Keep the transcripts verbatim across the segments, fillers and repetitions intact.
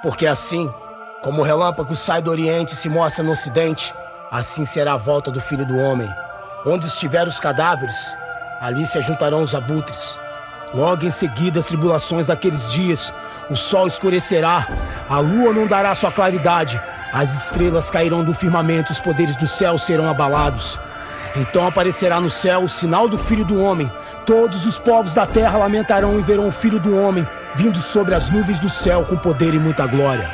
Porque assim, como o relâmpago sai do Oriente e se mostra no Ocidente, assim será a volta do Filho do Homem. Onde estiver os cadáveres, ali se ajuntarão os abutres. Logo em seguida as tribulações daqueles dias, o sol escurecerá, a lua não dará sua claridade, as estrelas cairão do firmamento, os poderes do céu serão abalados. Então aparecerá no céu o sinal do Filho do Homem. Todos os povos da terra lamentarão e verão o Filho do Homem vindo sobre as nuvens do céu com poder e muita glória.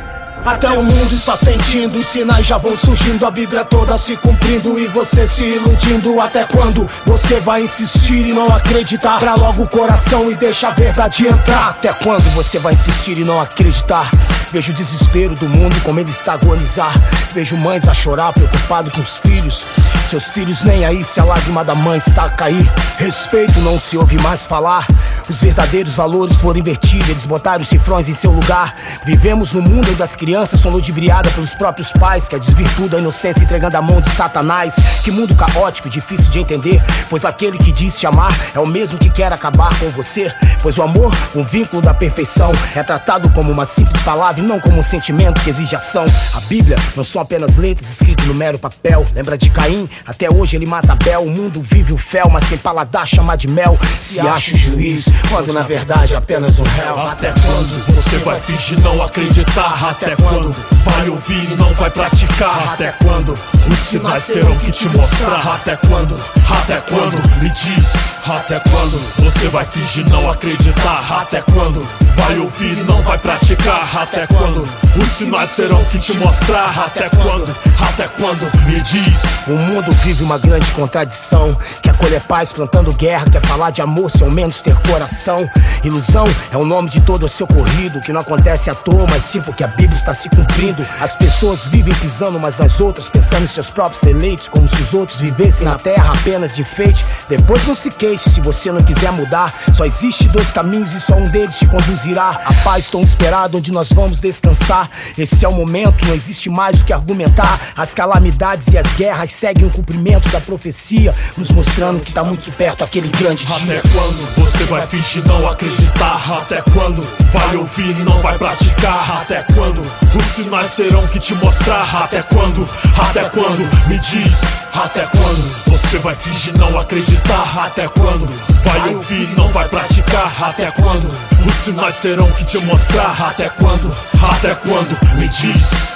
Até o mundo está sentindo, os sinais já vão surgindo, a Bíblia toda se cumprindo e você se iludindo. Até quando você vai insistir e não acreditar? Pra logo o coração e deixa a verdade entrar. Até quando você vai insistir e não acreditar? Vejo o desespero do mundo, como ele está a agonizar. Vejo mães a chorar, preocupado com os filhos. Seus filhos nem aí se a lágrima da mãe está a cair. Respeito não se ouve mais falar. Os verdadeiros valores foram invertidos, eles botaram os cifrões em seu lugar. Vivemos no mundo onde as crianças são ludibriadas pelos próprios pais, que a desvirtuda a inocência entregando a mão de Satanás. Que mundo caótico, difícil de entender, pois aquele que diz te amar é o mesmo que quer acabar com você. Pois o amor, um vínculo da perfeição, é tratado como uma simples palavra e não como um sentimento que exige ação. A Bíblia não são apenas letras escritas no mero papel. Lembra de Caim? Até hoje ele mata Abel. O mundo vive o fel, mas sem paladar chama de mel. Se acha o juiz, quando na verdade apenas um réu. Até quando você vai fingir não acreditar? Até quando vai ouvir e não vai praticar? Até quando os sinais terão que te mostrar? Até quando? Até quando? Me diz. Até quando você vai fingir não acreditar? Até quando vai ouvir e não vai praticar? Até quando os sinais terão que te mostrar? Até quando? Até quando? Me diz. O mundo vive uma grande contradição. Quer colher paz plantando guerra, quer falar de amor sem ao menos ter coração. Ilusão é o nome de todo o seu corrido, que não acontece à toa, mas sim porque a Bíblia está se cumprindo. As pessoas vivem pisando umas nas outras, pensando em seus próprios deleites, como se os outros vivessem na terra apenas de enfeite. Depois não se queixe se você não quiser mudar. Só existe dois caminhos e só um deles te conduzirá. A paz tão esperada onde nós vamos descansar. Esse é o momento, não existe mais o que argumentar. As calamidades e as guerras seguem o cumprimento da profecia, nos mostrando que tá muito perto aquele grande dia. Até quando você vai fingir não acreditar? Até quando vai ouvir e não vai praticar? Até quando os sinais terão que te mostrar? Até quando? Até quando? Me diz. Até quando você vai fingir não acreditar? Até quando vai ouvir e não vai praticar? Até quando os sinais terão que te mostrar? Até quando? Até quando? Me diz.